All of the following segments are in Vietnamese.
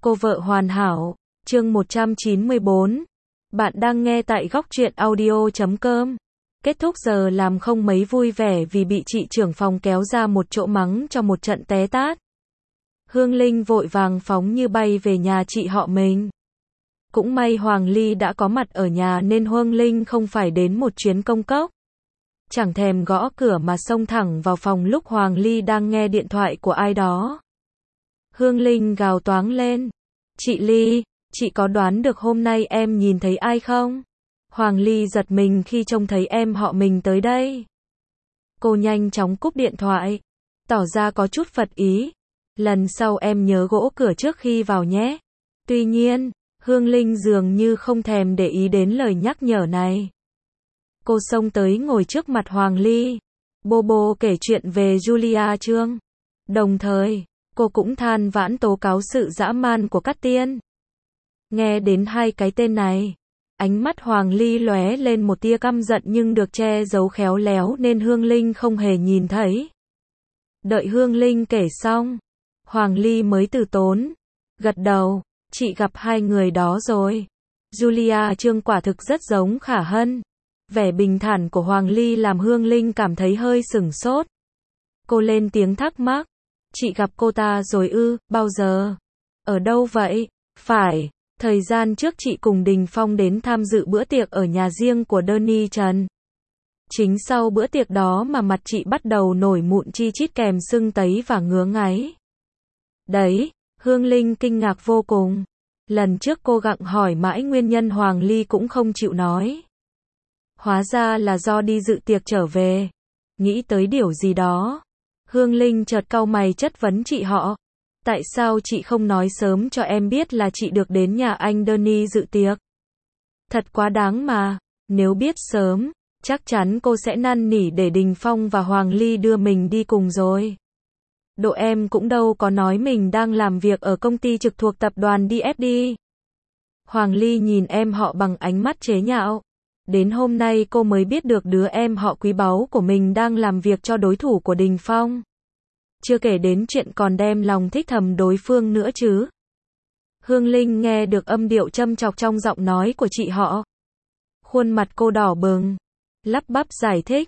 Cô vợ hoàn hảo, chương 194. Bạn đang nghe tại góc truyện audio.com. Kết thúc giờ làm không mấy vui vẻ vì bị chị trưởng phòng kéo ra một chỗ mắng cho một trận té tát. Hương Linh vội vàng phóng như bay về nhà chị họ mình. Cũng may Hoàng Ly đã có mặt ở nhà nên Hương Linh không phải đến một chuyến công cốc. Chẳng thèm gõ cửa mà xông thẳng vào phòng lúc Hoàng Ly đang nghe điện thoại của ai đó. Hương Linh gào toáng lên. Chị Ly, chị có đoán được hôm nay em nhìn thấy ai không? Hoàng Ly giật mình khi trông thấy em họ mình tới đây. Cô nhanh chóng cúp điện thoại, tỏ ra có chút phật ý. Lần sau em nhớ gõ cửa trước khi vào nhé. Tuy nhiên, Hương Linh dường như không thèm để ý đến lời nhắc nhở này. Cô xông tới ngồi trước mặt Hoàng Ly. Bô bô kể chuyện về Julia Trương. Đồng thời, cô cũng than vãn tố cáo sự dã man của Cát Tiên. Nghe đến hai cái tên này, ánh mắt Hoàng Ly lóe lên một tia căm giận nhưng được che giấu khéo léo nên Hương Linh không hề nhìn thấy. Đợi Hương Linh kể xong, Hoàng Ly mới từ tốn gật đầu, chị gặp hai người đó rồi. Julia Trương quả thực rất giống Khả Hân. Vẻ bình thản của Hoàng Ly làm Hương Linh cảm thấy hơi sửng sốt. Cô lên tiếng thắc mắc. Chị gặp cô ta rồi ư, bao giờ? Ở đâu vậy? Phải, thời gian trước chị cùng Đình Phong đến tham dự bữa tiệc ở nhà riêng của Donny Trần. Chính sau bữa tiệc đó mà mặt chị bắt đầu nổi mụn chi chít kèm sưng tấy và ngứa ngáy. Đấy, Hương Linh kinh ngạc vô cùng. Lần trước cô gặng hỏi mãi nguyên nhân Hoàng Ly cũng không chịu nói. Hóa ra là do đi dự tiệc trở về. Nghĩ tới điều gì đó, Hương Linh chợt cau mày chất vấn chị họ. Tại sao chị không nói sớm cho em biết là chị được đến nhà anh Donny dự tiệc? Thật quá đáng mà, nếu biết sớm, chắc chắn cô sẽ năn nỉ để Đình Phong và Hoàng Ly đưa mình đi cùng rồi. Độ em cũng đâu có nói mình đang làm việc ở công ty trực thuộc tập đoàn DFD. Hoàng Ly nhìn em họ bằng ánh mắt chế nhạo. Đến hôm nay cô mới biết được đứa em họ quý báu của mình đang làm việc cho đối thủ của Đình Phong. Chưa kể đến chuyện còn đem lòng thích thầm đối phương nữa chứ. Hương Linh nghe được âm điệu châm chọc trong giọng nói của chị họ. Khuôn mặt cô đỏ bừng, lắp bắp giải thích,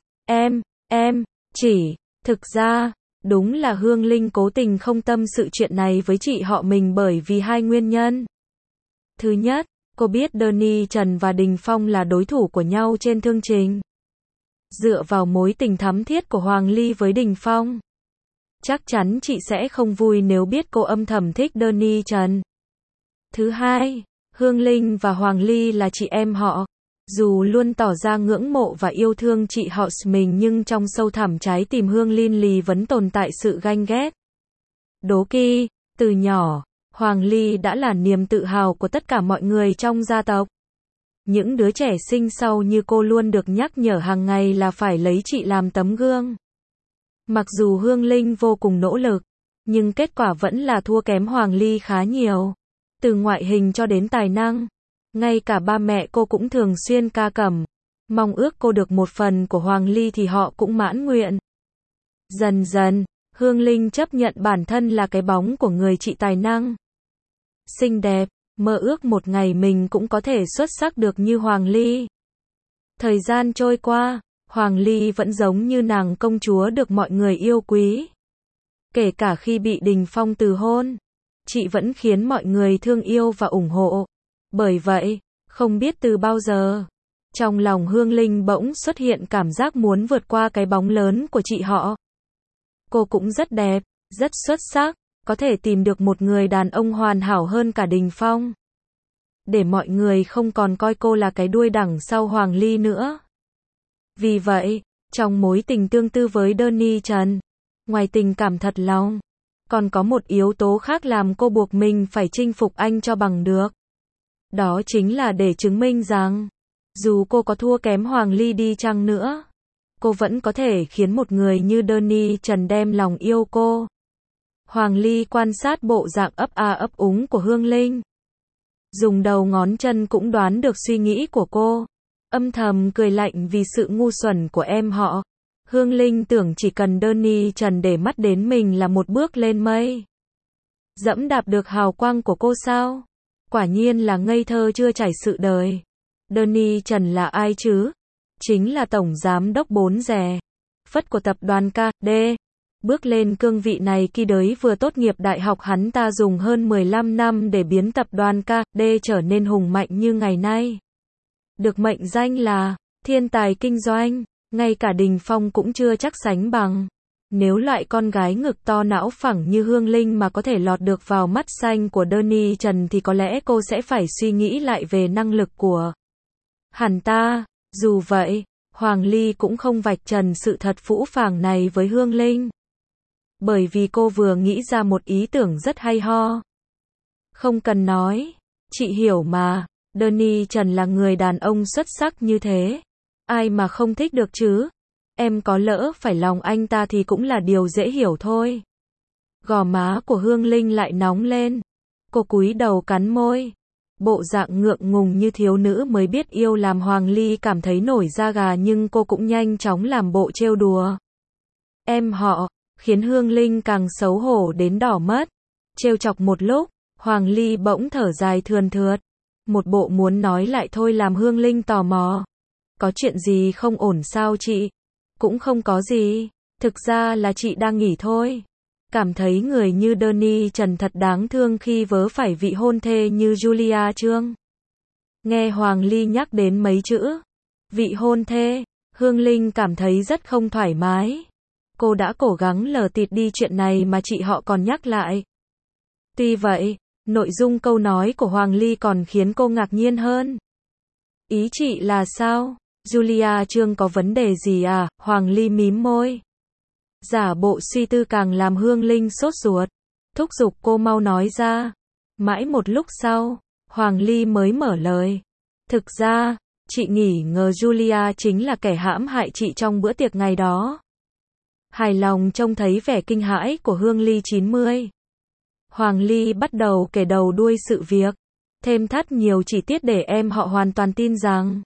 thực ra, đúng là Hương Linh cố tình không tâm sự chuyện này với chị họ mình bởi vì hai nguyên nhân. Thứ nhất, cô biết Donny Trần và Đình Phong là đối thủ của nhau trên thương trình. Dựa vào mối tình thắm thiết của Hoàng Ly với Đình Phong, chắc chắn chị sẽ không vui nếu biết cô âm thầm thích Donny Trần. Thứ hai, Hương Linh và Hoàng Ly là chị em họ. Dù luôn tỏ ra ngưỡng mộ và yêu thương chị họ mình nhưng trong sâu thẳm trái tim Hương Linh vẫn tồn tại sự ganh ghét. Đố kỵ, từ nhỏ, Hoàng Ly đã là niềm tự hào của tất cả mọi người trong gia tộc. Những đứa trẻ sinh sau như cô luôn được nhắc nhở hàng ngày là phải lấy chị làm tấm gương. Mặc dù Hương Linh vô cùng nỗ lực, nhưng kết quả vẫn là thua kém Hoàng Ly khá nhiều. Từ ngoại hình cho đến tài năng, ngay cả ba mẹ cô cũng thường xuyên ca cẩm. Mong ước cô được một phần của Hoàng Ly thì họ cũng mãn nguyện. Dần dần, Hương Linh chấp nhận bản thân là cái bóng của người chị tài năng, xinh đẹp, mơ ước một ngày mình cũng có thể xuất sắc được như Hoàng Ly. Thời gian trôi qua, Hoàng Ly vẫn giống như nàng công chúa được mọi người yêu quý. Kể cả khi bị Đình Phong từ hôn, chị vẫn khiến mọi người thương yêu và ủng hộ. Bởi vậy, không biết từ bao giờ, trong lòng Hương Linh bỗng xuất hiện cảm giác muốn vượt qua cái bóng lớn của chị họ. Cô cũng rất đẹp, rất xuất sắc, có thể tìm được một người đàn ông hoàn hảo hơn cả Đình Phong. Để mọi người không còn coi cô là cái đuôi đằng sau Hoàng Ly nữa. Vì vậy, trong mối tình tương tư với Donny Trần, ngoài tình cảm thật lòng, còn có một yếu tố khác làm cô buộc mình phải chinh phục anh cho bằng được. Đó chính là để chứng minh rằng, dù cô có thua kém Hoàng Ly đi chăng nữa, cô vẫn có thể khiến một người như Donny Trần đem lòng yêu cô. Hoàng Ly quan sát bộ dạng ấp a ấp úng của Hương Linh. Dùng đầu ngón chân cũng đoán được suy nghĩ của cô. Âm thầm cười lạnh vì sự ngu xuẩn của em họ. Hương Linh tưởng chỉ cần Donny Trần để mắt đến mình là một bước lên mây. Dẫm đạp được hào quang của cô sao? Quả nhiên là ngây thơ chưa trải sự đời. Danny Trần là ai chứ? Chính là tổng giám đốc 4 rè phất của tập đoàn KD. Bước lên cương vị này khi đới vừa tốt nghiệp đại học, hắn ta dùng hơn 15 năm để biến tập đoàn KD trở nên hùng mạnh như ngày nay. Được mệnh danh là thiên tài kinh doanh, ngay cả Đình Phong cũng chưa chắc sánh bằng. Nếu loại con gái ngực to não phẳng như Hương Linh mà có thể lọt được vào mắt xanh của Danny Trần thì có lẽ cô sẽ phải suy nghĩ lại về năng lực của hắn ta. Dù vậy, Hoàng Ly cũng không vạch trần sự thật phũ phàng này với Hương Linh. Bởi vì cô vừa nghĩ ra một ý tưởng rất hay ho. Không cần nói, chị hiểu mà, Danny Trần là người đàn ông xuất sắc như thế. Ai mà không thích được chứ? Em có lỡ phải lòng anh ta thì cũng là điều dễ hiểu thôi. Gò má của Hương Linh lại nóng lên. Cô cúi đầu cắn môi. Bộ dạng ngượng ngùng như thiếu nữ mới biết yêu làm Hoàng Ly cảm thấy nổi da gà, nhưng cô cũng nhanh chóng làm bộ trêu đùa. Em họ, khiến Hương Linh càng xấu hổ đến đỏ mắt. Trêu chọc một lúc, Hoàng Ly bỗng thở dài thườn thượt. Một bộ muốn nói lại thôi làm Hương Linh tò mò. Có chuyện gì không ổn sao chị? Cũng không có gì. Thực ra là chị đang nghỉ thôi. Cảm thấy người như Danny Trần thật đáng thương khi vớ phải vị hôn thê như Julia Trương. Nghe Hoàng Ly nhắc đến mấy chữ vị hôn thê, Hương Linh cảm thấy rất không thoải mái. Cô đã cố gắng lờ tịt đi chuyện này mà chị họ còn nhắc lại. Tuy vậy, nội dung câu nói của Hoàng Ly còn khiến cô ngạc nhiên hơn. Ý chị là sao? Julia Trương có vấn đề gì à? Hoàng Ly mím môi. Giả bộ suy tư càng làm Hương Linh sốt ruột. Thúc giục cô mau nói ra. Mãi một lúc sau, Hoàng Ly mới mở lời. Thực ra, chị nghi ngờ Julia chính là kẻ hãm hại chị trong bữa tiệc ngày đó. Hài lòng trông thấy vẻ kinh hãi của Hương Ly 90. Hoàng Ly bắt đầu kể đầu đuôi sự việc, thêm thắt nhiều chi tiết để em họ hoàn toàn tin rằng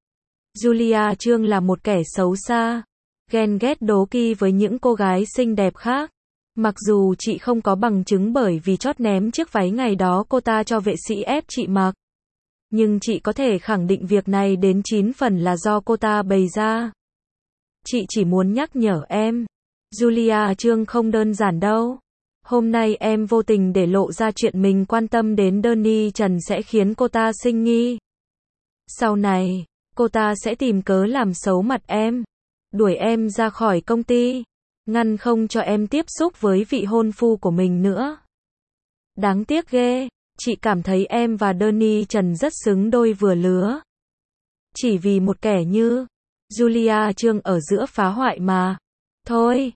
Julia Trương là một kẻ xấu xa, ghen ghét đố kỵ với những cô gái xinh đẹp khác. Mặc dù chị không có bằng chứng bởi vì chót ném chiếc váy ngày đó cô ta cho vệ sĩ ép chị mặc, nhưng chị có thể khẳng định việc này đến 9 phần là do cô ta bày ra. Chị chỉ muốn nhắc nhở em, Julia Trương không đơn giản đâu. Hôm nay em vô tình để lộ ra chuyện mình quan tâm đến Danny Trần sẽ khiến cô ta sinh nghi. Sau này, cô ta sẽ tìm cớ làm xấu mặt em, đuổi em ra khỏi công ty, ngăn không cho em tiếp xúc với vị hôn phu của mình nữa. Đáng tiếc ghê, chị cảm thấy em và Danny Trần rất xứng đôi vừa lứa. Chỉ vì một kẻ như Julia Trương ở giữa phá hoại mà. Thôi,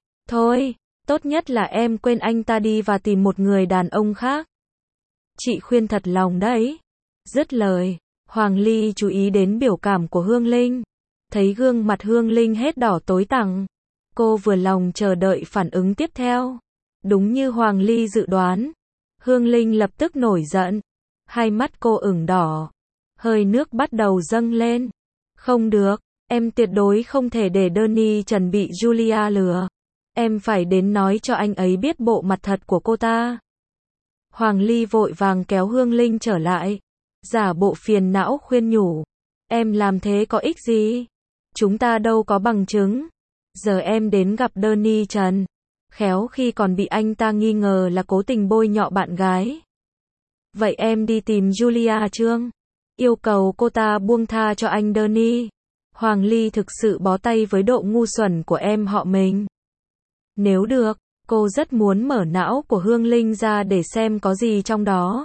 tốt nhất là em quên anh ta đi và tìm một người đàn ông khác. Chị khuyên thật lòng đấy. Dứt lời, Hoàng Ly chú ý đến biểu cảm của Hương Linh. Thấy gương mặt Hương Linh hết đỏ tối tằng. Cô vừa lòng chờ đợi phản ứng tiếp theo. Đúng như Hoàng Ly dự đoán, Hương Linh lập tức nổi giận. Hai mắt cô ửng đỏ. Hơi nước bắt đầu dâng lên. Không được, em tuyệt đối không thể để Danny Trần bị Julia lừa. Em phải đến nói cho anh ấy biết bộ mặt thật của cô ta. Hoàng Ly vội vàng kéo Hương Linh trở lại. Giả bộ phiền não khuyên nhủ. Em làm thế có ích gì? Chúng ta đâu có bằng chứng. Giờ em đến gặp Danny Trần. Khéo khi còn bị anh ta nghi ngờ là cố tình bôi nhọ bạn gái. Vậy em đi tìm Julia Trương. Yêu cầu cô ta buông tha cho anh Danny. Hoàng Ly thực sự bó tay với độ ngu xuẩn của em họ mình. Nếu được, cô rất muốn mở não của Hương Linh ra để xem có gì trong đó.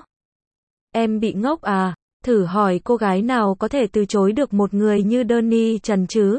Em bị ngốc à? Thử hỏi cô gái nào có thể từ chối được một người như Danny Trần chứ?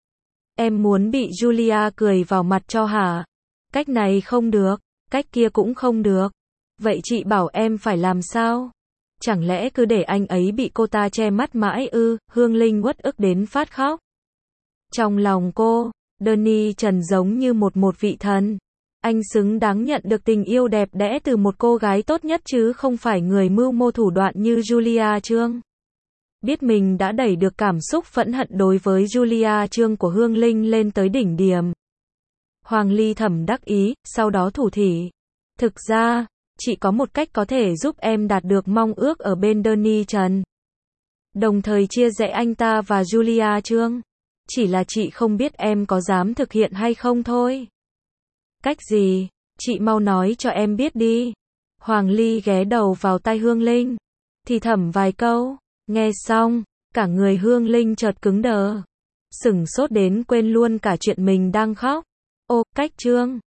Em muốn bị Julia cười vào mặt cho hả? Cách này không được, cách kia cũng không được. Vậy chị bảo em phải làm sao? Chẳng lẽ cứ để anh ấy bị cô ta che mắt mãi ư? Hương Linh uất ức đến phát khóc. Trong lòng cô, Danny Trần giống như một vị thần. Anh xứng đáng nhận được tình yêu đẹp đẽ từ một cô gái tốt nhất chứ không phải người mưu mô thủ đoạn như Julia Trương. Biết mình đã đẩy được cảm xúc phẫn hận đối với Julia Trương của Hương Linh lên tới đỉnh điểm. Hoàng Ly thầm đắc ý, sau đó thủ thỉ. Thực ra, Chị có một cách có thể giúp em đạt được mong ước ở bên Danny Trần. Đồng thời chia rẽ anh ta và Julia Trương. Chỉ là chị không biết em có dám thực hiện hay không thôi. Cách gì? Chị mau nói cho em biết đi. Hoàng Ly ghé đầu vào tai Hương Linh, thì thầm vài câu. Nghe xong, cả người Hương Linh chợt cứng đờ. Sửng sốt đến quên luôn cả chuyện mình đang khóc. Ô, cách Trương.